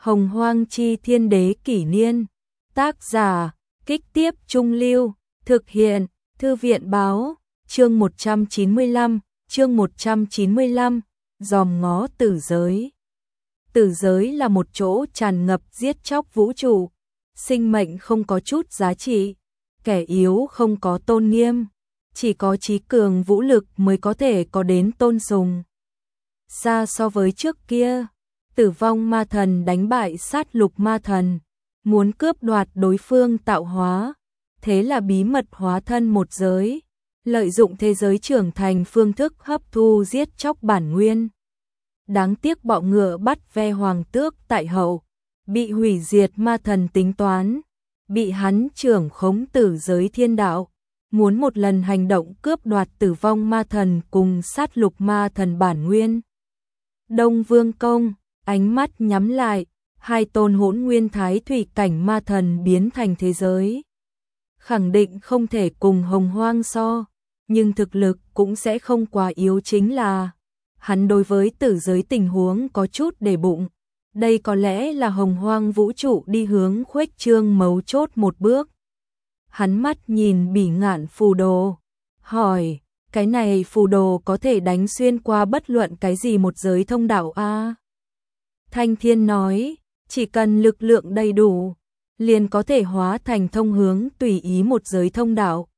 Hồng Hoang Chi Thiên Đế Kỷ Niên. Tác giả, Kích Tiếp Trung Lưu. Thực hiện, Thư viện Báo. Chương 195, chương 195, dòm ngó tử giới. Tử giới là một chỗ tràn ngập giết chóc vũ trụ. Sinh mệnh không có chút giá trị, kẻ yếu không có tôn nghiêm, chỉ có trí cường vũ lực mới có thể có đến tôn sùng. Xa so với trước kia, Tử Vong Ma Thần đánh bại Sát Lục Ma Thần, muốn cướp đoạt đối phương tạo hóa, thế là bí mật hóa thân một giới, lợi dụng thế giới trưởng thành phương thức hấp thu giết chóc bản nguyên. Đáng tiếc bọ ngựa bắt ve hoàng tước tại hậu, bị hủy diệt ma thần tính toán, bị hắn trưởng khống tử giới thiên đạo, muốn một lần hành động cướp đoạt Tử Vong Ma Thần cùng Sát Lục Ma Thần bản nguyên. Đông Vương Công, ánh mắt nhắm lại, hai tôn hỗn nguyên thái thủy cảnh ma thần biến thành thế giới. Khẳng định không thể cùng Hồng Hoang so, nhưng thực lực cũng sẽ không quá yếu, chính là hắn đối với tử giới tình huống có chút để bụng. Đây có lẽ là Hồng Hoang vũ trụ đi hướng khuếch trương mấu chốt một bước. Hắn mắt nhìn Bỉ Ngạn phù đồ, hỏi, cái này phù đồ có thể đánh xuyên qua bất luận cái gì một giới thông đạo a? Thanh Thiên nói, chỉ cần lực lượng đầy đủ, liền có thể hóa thành thông hướng tùy ý một giới thông đạo.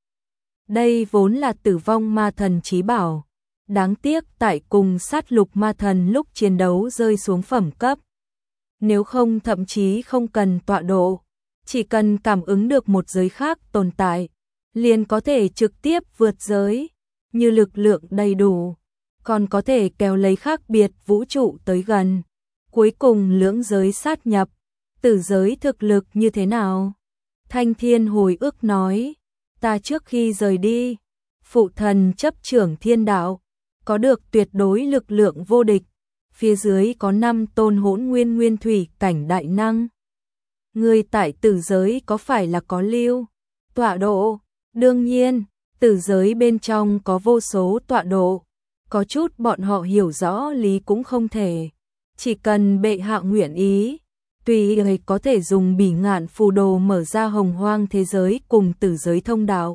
Đây vốn là Tử Vong Ma Thần chí bảo, đáng tiếc tại cùng Sát Lục Ma Thần lúc chiến đấu rơi xuống phẩm cấp. Nếu không thậm chí không cần tọa độ, chỉ cần cảm ứng được một giới khác tồn tại, liền có thể trực tiếp vượt giới, như lực lượng đầy đủ, còn có thể kéo lấy khác biệt vũ trụ tới gần. Cuối cùng lưỡng giới sát nhập, tử giới thực lực như thế nào? Thanh Thiên hồi ức nói, ta trước khi rời đi, phụ thần chấp trưởng thiên đạo, có được tuyệt đối lực lượng vô địch, phía dưới có 5 tôn hỗn nguyên nguyên thủy cảnh đại năng. Người tại tử giới có phải là có lưu tọa độ? Đương nhiên, tử giới bên trong có vô số tọa độ, có chút bọn họ hiểu rõ lý cũng không thể. Chỉ cần bệ hạ nguyện ý, tùy người có thể dùng Bỉ Ngạn phù đồ mở ra Hồng Hoang thế giới cùng tử giới thông đạo.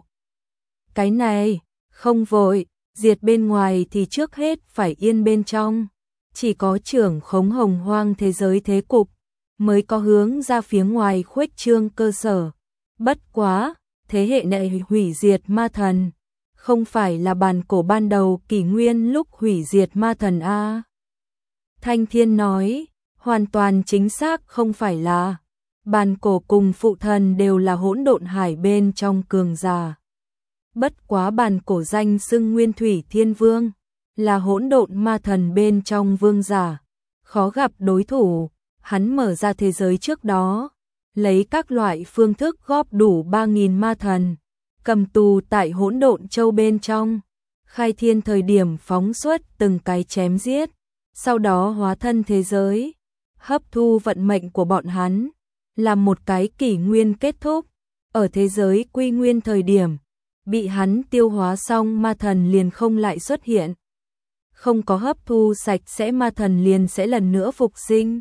Cái này, không vội, diệt bên ngoài thì trước hết phải yên bên trong. Chỉ có trưởng khống Hồng Hoang thế giới thế cục, mới có hướng ra phía ngoài khuếch trương cơ sở. Bất quá, thế hệ này hủy diệt ma thần, không phải là bản cổ ban đầu kỷ nguyên lúc hủy diệt ma thần a? Thanh Thiên nói, hoàn toàn chính xác không phải là. Bản cổ cùng phụ thần đều là hỗn độn hải bên trong cường giả. Bất quá bản cổ danh xưng Nguyên Thủy Thiên Vương, là hỗn độn ma thần bên trong vương giả, khó gặp đối thủ. Hắn mở ra thế giới trước đó, lấy các loại phương thức góp đủ 3.000 ma thần, cầm tù tại hỗn độn châu bên trong, khai thiên thời điểm phóng xuất từng cái chém giết, sau đó hóa thân thế giới, hấp thu vận mệnh của bọn hắn, làm một cái kỷ nguyên kết thúc. Ở thế giới quy nguyên thời điểm, bị hắn tiêu hóa xong ma thần liền không lại xuất hiện. Không có hấp thu sạch sẽ ma thần liền sẽ lần nữa phục sinh.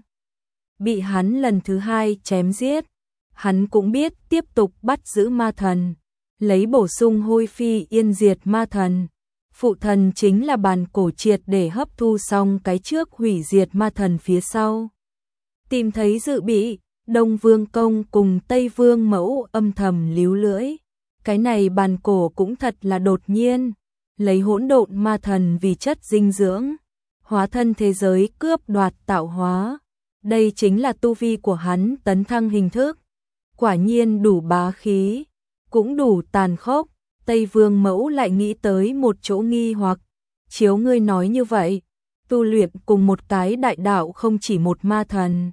Bị hắn lần thứ hai chém giết, hắn cũng biết tiếp tục bắt giữ ma thần, lấy bổ sung hôi phi yên diệt ma thần. Phụ thần chính là bản cổ triệt để hấp thu xong cái trước hủy diệt ma thần phía sau. Tìm thấy dự bị, Đông Vương Công cùng Tây Vương Mẫu âm thầm líu lưỡi. Cái này bản cổ cũng thật là đột nhiên, lấy hỗn độn ma thần vì chất dinh dưỡng, hóa thân thế giới cướp đoạt tạo hóa. Đây chính là tu vi của hắn tấn thăng hình thức. Quả nhiên đủ bá khí, cũng đủ tàn khốc. Tây Vương Mẫu lại nghĩ tới một chỗ nghi hoặc. Chiếu ngươi nói như vậy, tu luyện cùng một cái đại đạo không chỉ một ma thần.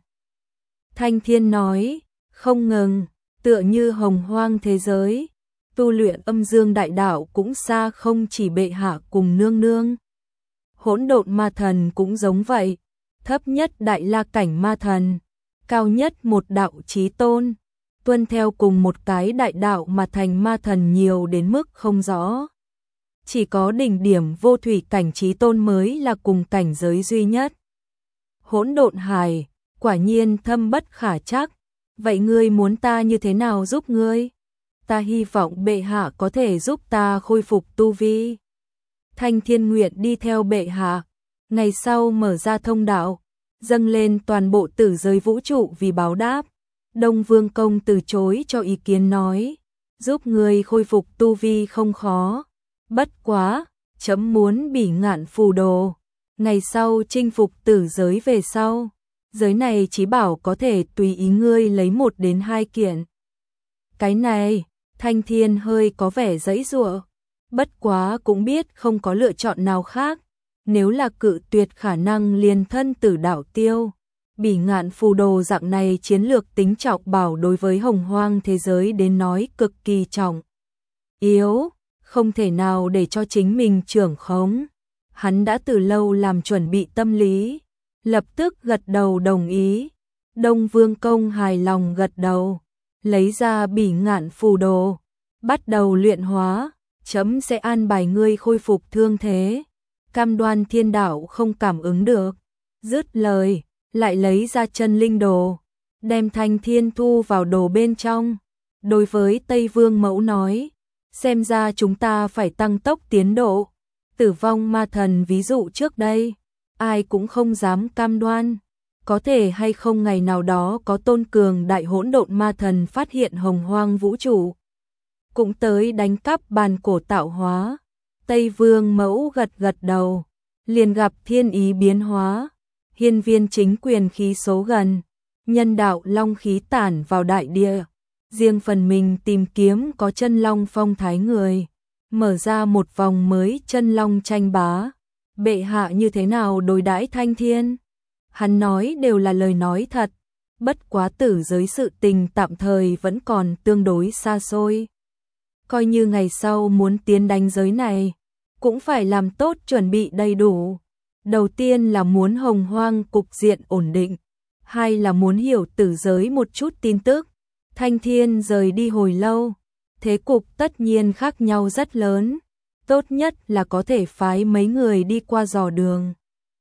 Thanh Thiên nói, không ngừng, tựa như Hồng Hoang thế giới, tu luyện âm dương đại đạo cũng xa không chỉ bệ hạ cùng nương nương. Hỗn độn ma thần cũng giống vậy, thấp nhất đại la cảnh ma thần, cao nhất một đạo chí tôn, tuân theo cùng một cái đại đạo mà thành ma thần nhiều đến mức không rõ. Chỉ có đỉnh điểm vô thủy cảnh chí tôn mới là cùng cảnh giới duy nhất. Hỗn độn hải, quả nhiên thâm bất khả trắc. Vậy ngươi muốn ta như thế nào giúp ngươi? Ta hy vọng bệ hạ có thể giúp ta khôi phục tu vi. Thanh Thiên nguyện đi theo bệ hạ, ngày sau mở ra thông đạo, dâng lên toàn bộ tử giới vũ trụ vì báo đáp. Đông Vương Công từ chối cho ý kiến nói, giúp người khôi phục tu vi không khó, bất quá, chấm muốn Bỉ Ngạn phù đồ, ngày sau chinh phục tử giới về sau, giới này chí bảo có thể tùy ý ngươi lấy 1 đến 2 kiện. Cái này, Thanh Thiên hơi có vẻ giãy giụa, bất quá cũng biết không có lựa chọn nào khác, nếu là cự tuyệt khả năng liền thân tử đạo tiêu. Bỉ Ngạn phù đồ dạng này chiến lược tính trọng bảo đối với hồng hoang thế giới đến nói cực kỳ trọng yếu, không thể nào để cho chính mình trưởng khống. Hắn đã từ lâu làm chuẩn bị tâm lý, lập tức gật đầu đồng ý. Đông Vương Công hài lòng gật đầu, lấy ra Bỉ Ngạn phù đồ, bắt đầu luyện hóa, chấm sẽ an bài ngươi khôi phục thương thế, cam đoan thiên đạo không cảm ứng được. Dứt lời, lại lấy ra chân linh đồ, đem Thanh Thiên thu vào đồ bên trong. Đối với Tây Vương Mẫu nói, xem ra chúng ta phải tăng tốc tiến độ. Tử vong ma thần ví dụ trước đây, ai cũng không dám cam đoan, có thể hay không ngày nào đó có tôn cường đại hỗn độn ma thần phát hiện hồng hoang vũ trụ, cũng tới đánh cắp bàn cổ tạo hóa. Tây Vương Mẫu gật gật đầu, liền gặp thiên ý biến hóa. Hiên viên chính quyền khí số gần, nhân đạo long khí tản vào đại địa, riêng phần mình tìm kiếm có chân long phong thái người, mở ra một vòng mới chân long tranh bá. Bệ hạ như thế nào đối đãi Thanh Thiên? Hắn nói đều là lời nói thật, bất quá tử giới sự tình tạm thời vẫn còn tương đối xa xôi. Coi như ngày sau muốn tiến đánh giới này, cũng phải làm tốt chuẩn bị đầy đủ. Đầu tiên là muốn hồng hoang cục diện ổn định, hai là muốn hiểu tử giới một chút tin tức. Thanh Thiên rời đi hồi lâu, thế cục tất nhiên khác nhau rất lớn, tốt nhất là có thể phái mấy người đi qua dò đường.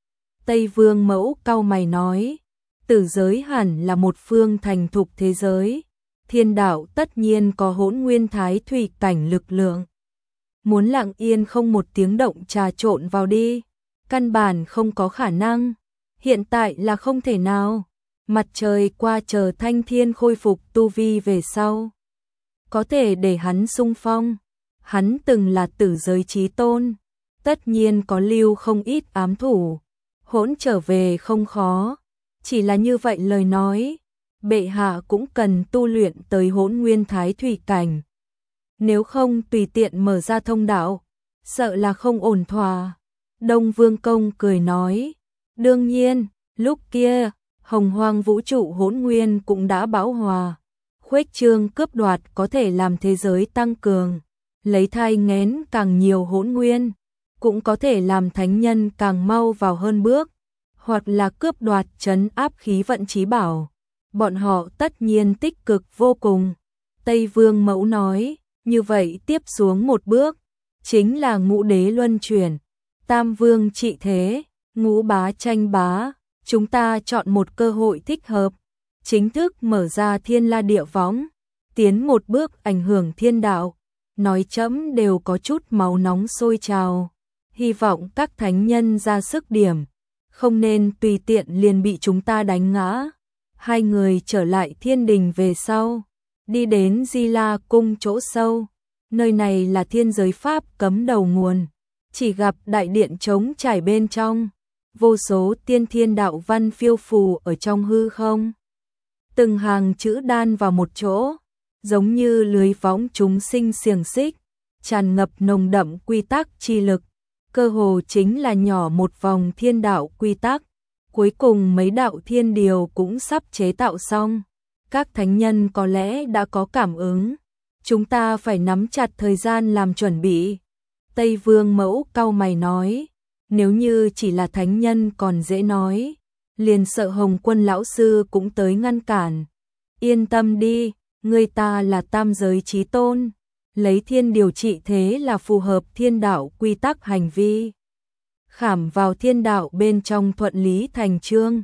Tây Vương Mẫu cau mày nói, tử giới hẳn là một phương thành thục thế giới, thiên đạo tất nhiên có hỗn nguyên thái thủy cảnh lực lượng. Muốn lặng yên không một tiếng động trà trộn vào đi, căn bản không có khả năng, hiện tại là không thể nào. Mặt trời qua chờ Thanh Thiên khôi phục tu vi về sau, có thể để hắn xung phong. Hắn từng là tử giới chí tôn, tất nhiên có lưu không ít ám thủ, hỗn trở về không khó. Chỉ là như vậy lời nói, bệ hạ cũng cần tu luyện tới hỗn nguyên thái thủy cảnh. Nếu không tùy tiện mở ra thông đạo, sợ là không ổn thỏa. Đông Vương Công cười nói, đương nhiên, lúc kia, hồng hoang vũ trụ hỗn nguyên cũng đã bão hòa. Khuếch trương cướp đoạt có thể làm thế giới tăng cường, lấy thai nghén càng nhiều hỗn nguyên, cũng có thể làm thánh nhân càng mau vào hơn bước, hoặc là cướp đoạt trấn áp khí vận chí bảo. Bọn họ tất nhiên tích cực vô cùng. Tây Vương Mẫu nói, như vậy tiếp xuống một bước, chính là ngũ đế luân chuyển, tam vương trị thế, ngũ bá tranh bá. Chúng ta chọn một cơ hội thích hợp, chính thức mở ra thiên la địa võng, tiến một bước ảnh hưởng thiên đạo. Nói chấm đều có chút máu nóng sôi trào, hy vọng các thánh nhân ra sức điểm, không nên tùy tiện liền bị chúng ta đánh ngã. Hai người trở lại thiên đình về sau, đi đến Di La cung chỗ sâu, nơi này là thiên giới pháp cấm đầu nguồn, chỉ gặp đại điện trống trải bên trong, vô số tiên thiên đạo văn phiêu phù ở trong hư không. Từng hàng chữ đan vào một chỗ, giống như lưới võng chúng sinh xiềng xích, tràn ngập nồng đậm quy tắc chi lực, cơ hồ chính là nhỏ một vòng thiên đạo quy tắc. Cuối cùng mấy đạo thiên điều cũng sắp chế tạo xong, các thánh nhân có lẽ đã có cảm ứng, chúng ta phải nắm chặt thời gian làm chuẩn bị. Tây Vương Mẫu cau mày nói, nếu như chỉ là thánh nhân còn dễ nói, liền sợ Hồng Quân lão sư cũng tới ngăn cản. Yên tâm đi, người ta là tam giới chí tôn, lấy thiên điều trị thế là phù hợp thiên đạo quy tắc hành vi. Khảm vào thiên đạo bên trong thuận lý thành chương.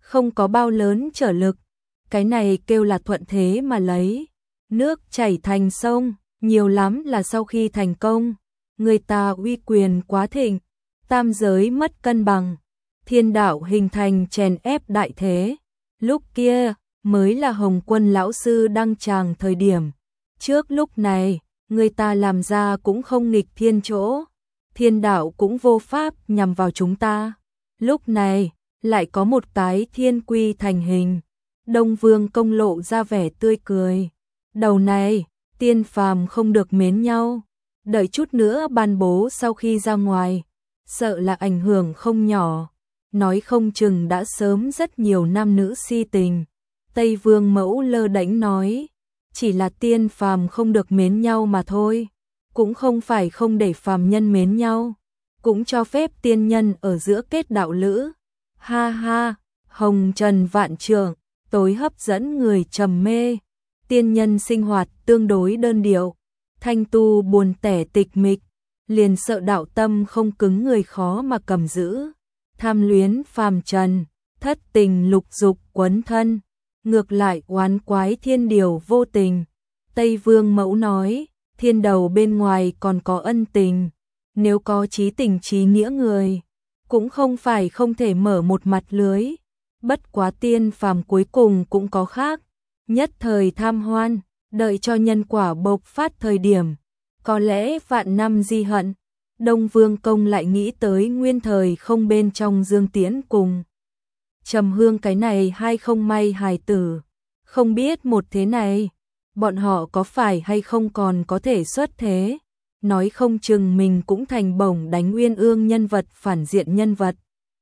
không có bao lớn trở lực, cái này kêu là thuận thế mà lấy. Nước chảy thành sông, nhiều lắm là sau khi thành công, người ta uy quyền quá thịnh, tam giới mất cân bằng, thiên đạo hình thành chèn ép đại thế. Lúc kia mới là Hồng Quân lão sư đăng tràng thời điểm. Trước lúc này, người ta làm ra cũng không nghịch thiên chỗ, thiên đạo cũng vô pháp nhằm vào chúng ta. Lúc này, lại có một cái thiên quy thành hình. Đông Vương Công lộ ra vẻ tươi cười. Đầu này, tiên phàm không được mến nhau. Đợi chút nữa ban bố sau khi ra ngoài, sợ là ảnh hưởng không nhỏ. Nói không chừng đã sớm rất nhiều nam nữ si tình. Tây Vương Mẫu lơ đễnh nói, chỉ là tiên phàm không được mến nhau mà thôi, cũng không phải không để phàm nhân mến nhau, cũng cho phép tiên nhân ở giữa kết đạo lữ. Ha ha, hồng trần vạn trượng, tối hấp dẫn người trầm mê. Tiên nhân sinh hoạt tương đối đơn điệu, thanh tu buồn tẻ tịch mịch, liền sợ đạo tâm không cứng người khó mà cầm giữ. Tham luyến phàm trần, thất tình lục dục quấn thân, ngược lại oán quái thiên điều vô tình. Tây Vương Mẫu nói, thiên đầu bên ngoài còn có ân tình, nếu có chí tình chí nghĩa người, cũng không phải không thể mở một mặt lưới. Bất quá tiên phàm cuối cùng cũng có khác, nhất thời tham hoan, đợi cho nhân quả bộc phát thời điểm, có lẽ vạn năm di hận. Đông Vương Công lại nghĩ tới nguyên thời không bên trong Dương Tiễn cùng Trầm Hương cái này hai không may hài tử, không biết một thế này, bọn họ có phải hay không còn có thể xuất thế, nói không chừng mình cũng thành bổng đánh uyên ương nhân vật phản diện nhân vật.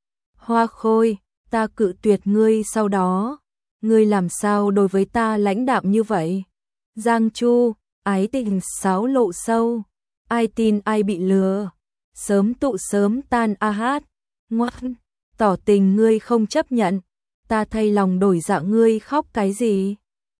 Hoa Khôi, ta cự tuyệt ngươi sau đó, ngươi làm sao đối với ta lãnh đạm như vậy? Giang Chu, ái tình xáo lộ sâu, ai tin ai bị lừa, sớm tụ sớm tan a hát, ngoan, tỏ tình ngươi không chấp nhận, ta thay lòng đổi dạ ngươi khóc cái gì?